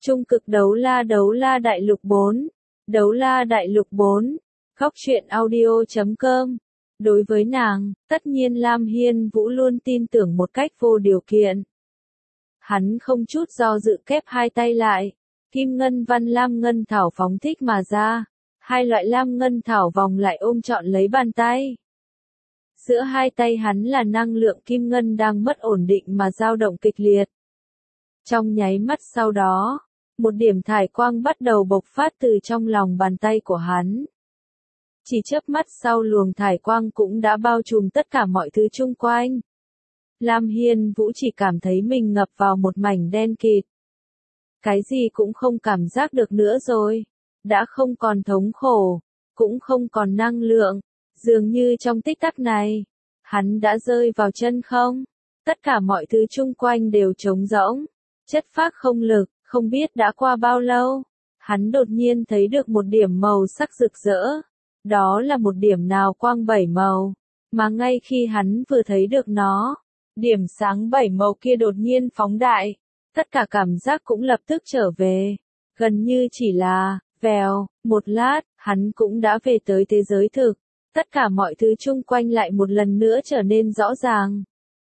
Trung cực đấu la đại lục 4. Đấu la đại lục 4. Góc truyện audio.com. Đối với nàng, tất nhiên Lam Hiên Vũ luôn tin tưởng một cách vô điều kiện. Hắn không chút do dự kép hai tay lại, kim ngân văn lam ngân thảo phóng thích mà ra, hai loại lam ngân thảo vòng lại ôm trọn lấy bàn tay. Giữa hai tay hắn là năng lượng kim ngân đang mất ổn định mà dao động kịch liệt. Trong nháy mắt sau đó, một điểm thải quang bắt đầu bộc phát từ trong lòng bàn tay của hắn. Chỉ chớp mắt sau luồng thải quang cũng đã bao trùm tất cả mọi thứ chung quanh. Lam Hiên Vũ chỉ cảm thấy mình ngập vào một mảnh đen kịt. Cái gì cũng không cảm giác được nữa rồi. Đã không còn thống khổ, cũng không còn năng lượng. Dường như trong tích tắc này, hắn đã rơi vào chân không. Tất cả mọi thứ chung quanh đều trống rỗng, chất phác không lực, không biết đã qua bao lâu. Hắn đột nhiên thấy được một điểm màu sắc rực rỡ. Đó là một điểm nào quang bảy màu, mà ngay khi hắn vừa thấy được nó, điểm sáng bảy màu kia đột nhiên phóng đại. Tất cả cảm giác cũng lập tức trở về. Gần như chỉ là, vèo, một lát, hắn cũng đã về tới thế giới thực. Tất cả mọi thứ chung quanh lại một lần nữa trở nên rõ ràng.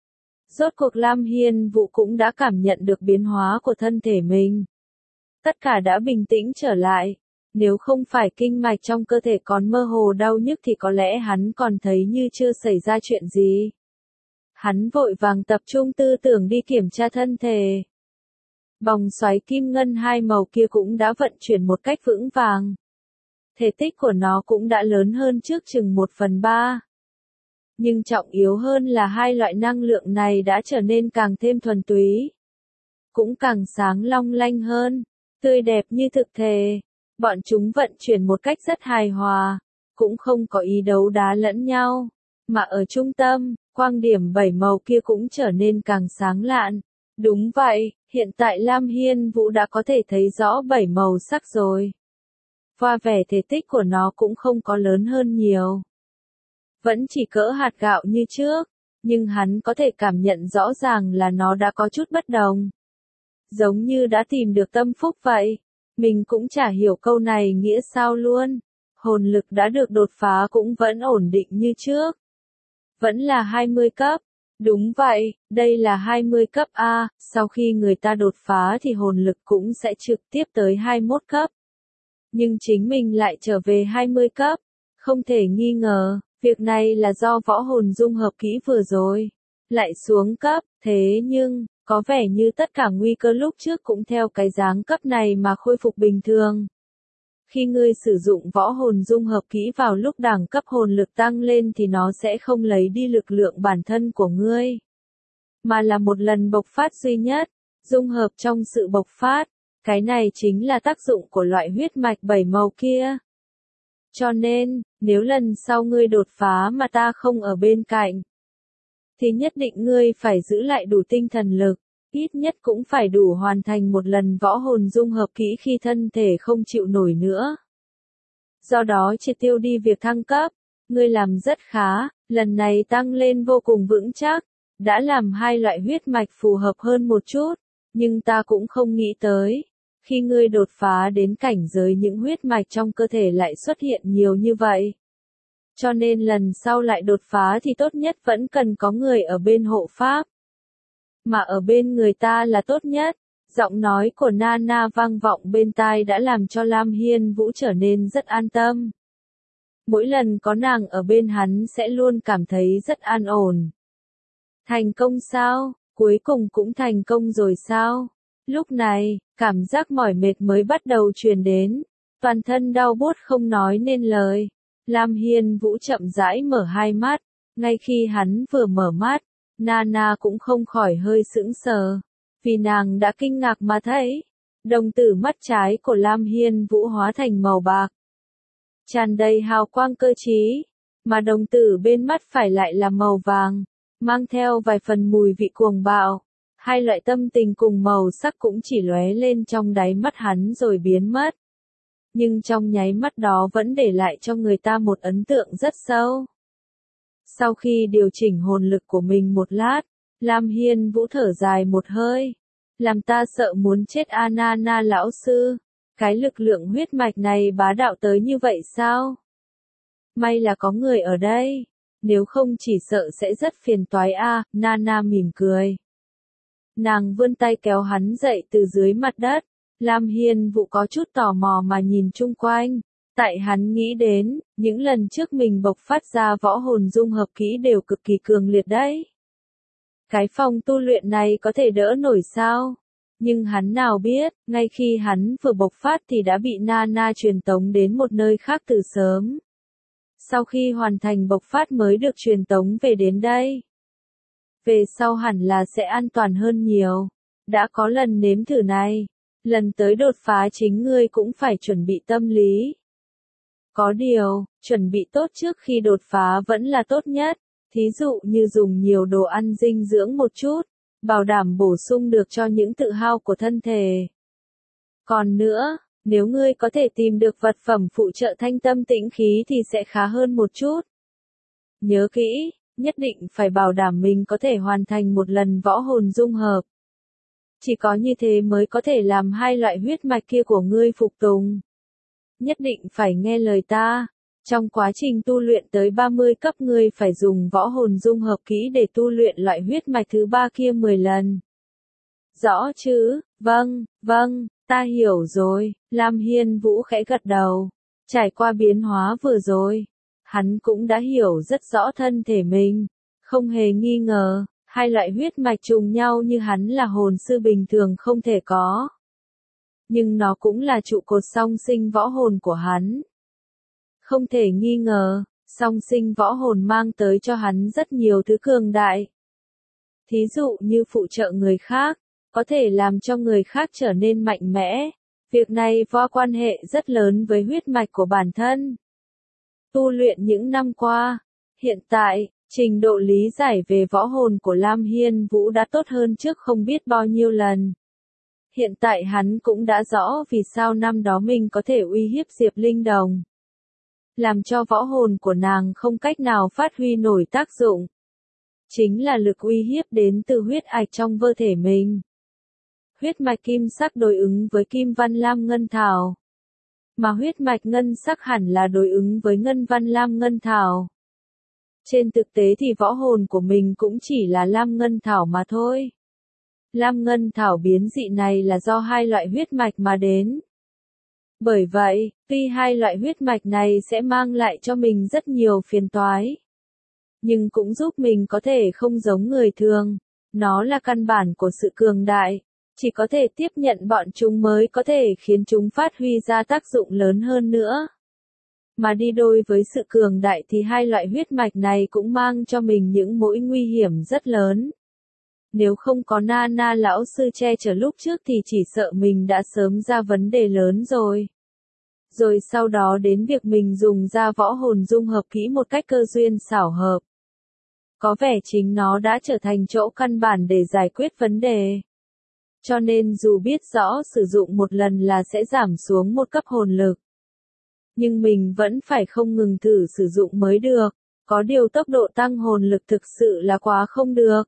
Rốt cuộc Lam Hiên Vũ cũng đã cảm nhận được biến hóa của thân thể mình. Tất cả đã bình tĩnh trở lại. Nếu không phải kinh mạch trong cơ thể còn mơ hồ đau nhức thì có lẽ hắn còn thấy như chưa xảy ra chuyện gì. Hắn vội vàng tập trung tư tưởng đi kiểm tra thân thể. Vòng xoáy kim ngân hai màu kia cũng đã vận chuyển một cách vững vàng. Thể tích của nó cũng đã lớn hơn trước chừng 1/3. Nhưng trọng yếu hơn là hai loại năng lượng này đã trở nên càng thêm thuần túy. Cũng càng sáng long lanh hơn, tươi đẹp như thực thể. Bọn chúng vận chuyển một cách rất hài hòa, cũng không có ý đấu đá lẫn nhau. Mà ở trung tâm, quang điểm bảy màu kia cũng trở nên càng sáng lạn. Đúng vậy, hiện tại Lam Hiên Vũ đã có thể thấy rõ bảy màu sắc rồi. Và vẻ thể tích của nó cũng không có lớn hơn nhiều. Vẫn chỉ cỡ hạt gạo như trước, nhưng hắn có thể cảm nhận rõ ràng là nó đã có chút bất đồng. Giống như đã tìm được tâm phúc vậy. Mình cũng chả hiểu câu này nghĩa sao luôn. Hồn lực đã được đột phá cũng vẫn ổn định như trước. Vẫn là 20 cấp. Đúng vậy, đây là 20 cấp A, sau khi người ta đột phá thì hồn lực cũng sẽ trực tiếp tới 21 cấp. Nhưng chính mình lại trở về 20 cấp. Không thể nghi ngờ, việc này là do võ hồn dung hợp kỹ vừa rồi. Lại xuống cấp, thế nhưng, có vẻ như tất cả nguy cơ lúc trước cũng theo cái dáng cấp này mà khôi phục bình thường. Khi ngươi sử dụng võ hồn dung hợp kỹ vào lúc đẳng cấp hồn lực tăng lên thì nó sẽ không lấy đi lực lượng bản thân của ngươi. Mà là một lần bộc phát duy nhất, dung hợp trong sự bộc phát. Cái này chính là tác dụng của loại huyết mạch bảy màu kia. Cho nên, nếu lần sau ngươi đột phá mà ta không ở bên cạnh, thì nhất định ngươi phải giữ lại đủ tinh thần lực, ít nhất cũng phải đủ hoàn thành một lần võ hồn dung hợp kỹ khi thân thể không chịu nổi nữa. Do đó triệt tiêu đi việc thăng cấp, ngươi làm rất khá, lần này tăng lên vô cùng vững chắc, đã làm hai loại huyết mạch phù hợp hơn một chút, nhưng ta cũng không nghĩ tới, khi ngươi đột phá đến cảnh giới những huyết mạch trong cơ thể lại xuất hiện nhiều như vậy. Cho nên lần sau lại đột phá thì tốt nhất vẫn cần có người ở bên hộ pháp. Mà ở bên người ta là tốt nhất. Giọng nói của Nana vang vọng bên tai đã làm cho Lam Hiên Vũ trở nên rất an tâm. Mỗi lần có nàng ở bên hắn sẽ luôn cảm thấy rất an ổn. Thành công sao? Cuối cùng cũng thành công rồi sao? Lúc này, cảm giác mỏi mệt mới bắt đầu truyền đến. Toàn thân đau buốt không nói nên lời. Lam Hiên Vũ chậm rãi mở hai mắt. Ngay khi hắn vừa mở mắt, Nana cũng không khỏi hơi sững sờ. Vì nàng đã kinh ngạc mà thấy, đồng tử mắt trái của Lam Hiên Vũ hóa thành màu bạc. Tràn đầy hào quang cơ trí, mà đồng tử bên mắt phải lại là màu vàng, mang theo vài phần mùi vị cuồng bạo. Hai loại tâm tình cùng màu sắc cũng chỉ lóe lên trong đáy mắt hắn rồi biến mất. Nhưng trong nháy mắt đó vẫn để lại cho người ta một ấn tượng rất sâu. Sau khi điều chỉnh hồn lực của mình một lát, Lam Hiên Vũ thở dài một hơi. Làm ta sợ muốn chết a. Nana lão sư. Cái lực lượng huyết mạch này bá đạo tới như vậy sao? May là có người ở đây. Nếu không chỉ sợ sẽ rất phiền toái a. Nana mỉm cười. Nàng vươn tay kéo hắn dậy từ dưới mặt đất. Lam Hiên Vũ có chút tò mò mà nhìn chung quanh. Tại hắn nghĩ đến, những lần trước mình bộc phát ra võ hồn dung hợp kỹ đều cực kỳ cường liệt đấy. Cái phòng tu luyện này có thể đỡ nổi sao? Nhưng hắn nào biết, ngay khi hắn vừa bộc phát thì đã bị Nana truyền tống đến một nơi khác từ sớm. Sau khi hoàn thành bộc phát mới được truyền tống về đến đây. Về sau hẳn là sẽ an toàn hơn nhiều. Đã có lần nếm thử này, lần tới đột phá chính ngươi cũng phải chuẩn bị tâm lý. Có điều, chuẩn bị tốt trước khi đột phá vẫn là tốt nhất, thí dụ như dùng nhiều đồ ăn dinh dưỡng một chút, bảo đảm bổ sung được cho những tự hao của thân thể. Còn nữa, nếu ngươi có thể tìm được vật phẩm phụ trợ thanh tâm tĩnh khí thì sẽ khá hơn một chút. Nhớ kỹ, nhất định phải bảo đảm mình có thể hoàn thành một lần võ hồn dung hợp. Chỉ có như thế mới có thể làm hai loại huyết mạch kia của ngươi phục tùng. Nhất định phải nghe lời ta. Trong quá trình tu luyện tới 30 cấp ngươi phải dùng võ hồn dung hợp kỹ để tu luyện loại huyết mạch thứ 3 kia 10 lần. Rõ chứ? Vâng, ta hiểu rồi. Lam Hiên Vũ khẽ gật đầu. Trải qua biến hóa vừa rồi, hắn cũng đã hiểu rất rõ thân thể mình. Không hề nghi ngờ, hai loại huyết mạch trùng nhau như hắn là hồn sư bình thường không thể có. Nhưng nó cũng là trụ cột song sinh võ hồn của hắn. Không thể nghi ngờ, song sinh võ hồn mang tới cho hắn rất nhiều thứ cường đại. Thí dụ như phụ trợ người khác, có thể làm cho người khác trở nên mạnh mẽ. Việc này có quan hệ rất lớn với huyết mạch của bản thân. Tu luyện những năm qua, hiện tại, trình độ lý giải về võ hồn của Lam Hiên Vũ đã tốt hơn trước không biết bao nhiêu lần. Hiện tại hắn cũng đã rõ vì sao năm đó mình có thể uy hiếp Diệp Linh Đồng. Làm cho võ hồn của nàng không cách nào phát huy nổi tác dụng. Chính là lực uy hiếp đến từ huyết ạch trong cơ thể mình. Huyết mạch kim sắc đối ứng với kim văn lam ngân thảo. Mà huyết mạch ngân sắc hẳn là đối ứng với ngân văn lam ngân thảo. Trên thực tế thì võ hồn của mình cũng chỉ là lam ngân thảo mà thôi. Lam ngân thảo biến dị này là do hai loại huyết mạch mà đến. Bởi vậy, tuy hai loại huyết mạch này sẽ mang lại cho mình rất nhiều phiền toái, nhưng cũng giúp mình có thể không giống người thường. Nó là căn bản của sự cường đại. Chỉ có thể tiếp nhận bọn chúng mới có thể khiến chúng phát huy ra tác dụng lớn hơn nữa. Mà đi đôi với sự cường đại thì hai loại huyết mạch này cũng mang cho mình những mối nguy hiểm rất lớn. Nếu không có Nana lão sư che chở lúc trước thì chỉ sợ mình đã sớm ra vấn đề lớn rồi. Rồi sau đó đến việc mình dùng ra võ hồn dung hợp kỹ một cách cơ duyên xảo hợp. Có vẻ chính nó đã trở thành chỗ căn bản để giải quyết vấn đề. Cho nên dù biết rõ sử dụng một lần là sẽ giảm xuống một cấp hồn lực, nhưng mình vẫn phải không ngừng thử sử dụng mới được. Có điều tốc độ tăng hồn lực thực sự là quá không được.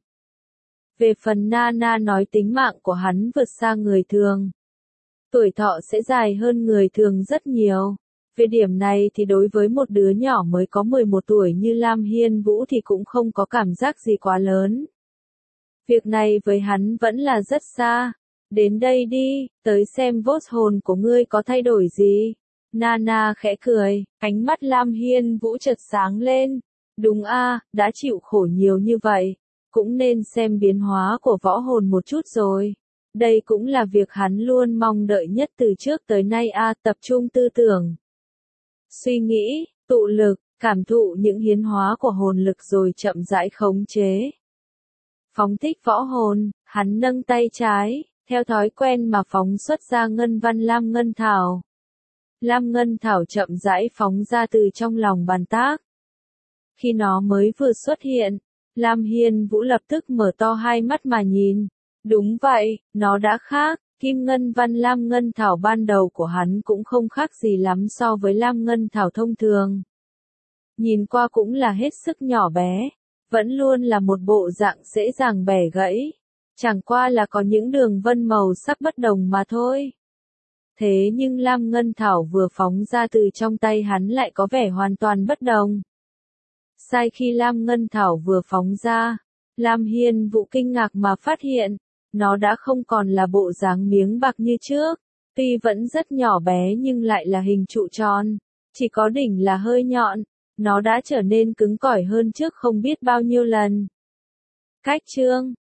Về phần Nana nói tính mạng của hắn vượt xa người thường. Tuổi thọ sẽ dài hơn người thường rất nhiều. Về điểm này thì đối với một đứa nhỏ mới có 11 tuổi như Lam Hiên Vũ thì cũng không có cảm giác gì quá lớn. Việc này với hắn vẫn là rất xa. Đến đây đi, tới xem vốt hồn của ngươi có thay đổi gì. Nana khẽ cười, ánh mắt Lam Hiên Vũ chợt sáng lên. Đúng a, đã chịu khổ nhiều như vậy, cũng nên xem biến hóa của võ hồn một chút rồi. Đây cũng là việc hắn luôn mong đợi nhất từ trước tới nay a, tập trung tư tưởng. Suy nghĩ, tụ lực, cảm thụ những hiến hóa của hồn lực rồi chậm rãi khống chế. Phóng thích võ hồn, hắn nâng tay trái, theo thói quen mà phóng xuất ra ngân văn lam ngân thảo. Lam ngân thảo chậm rãi phóng ra từ trong lòng bàn tác. Khi nó mới vừa xuất hiện, Lam Hiên Vũ lập tức mở to hai mắt mà nhìn. Đúng vậy, nó đã khác, kim ngân văn lam ngân thảo ban đầu của hắn cũng không khác gì lắm so với lam ngân thảo thông thường. Nhìn qua cũng là hết sức nhỏ bé, vẫn luôn là một bộ dạng dễ dàng bẻ gãy. Chẳng qua là có những đường vân màu sắc bất đồng mà thôi. Thế nhưng Lam Ngân Thảo vừa phóng ra từ trong tay hắn lại có vẻ hoàn toàn bất đồng. Sai khi Lam Ngân Thảo vừa phóng ra, Lam Hiên Vũ kinh ngạc mà phát hiện, nó đã không còn là bộ dáng miếng bạc như trước, tuy vẫn rất nhỏ bé nhưng lại là hình trụ tròn, chỉ có đỉnh là hơi nhọn, nó đã trở nên cứng cỏi hơn trước không biết bao nhiêu lần. Cách chương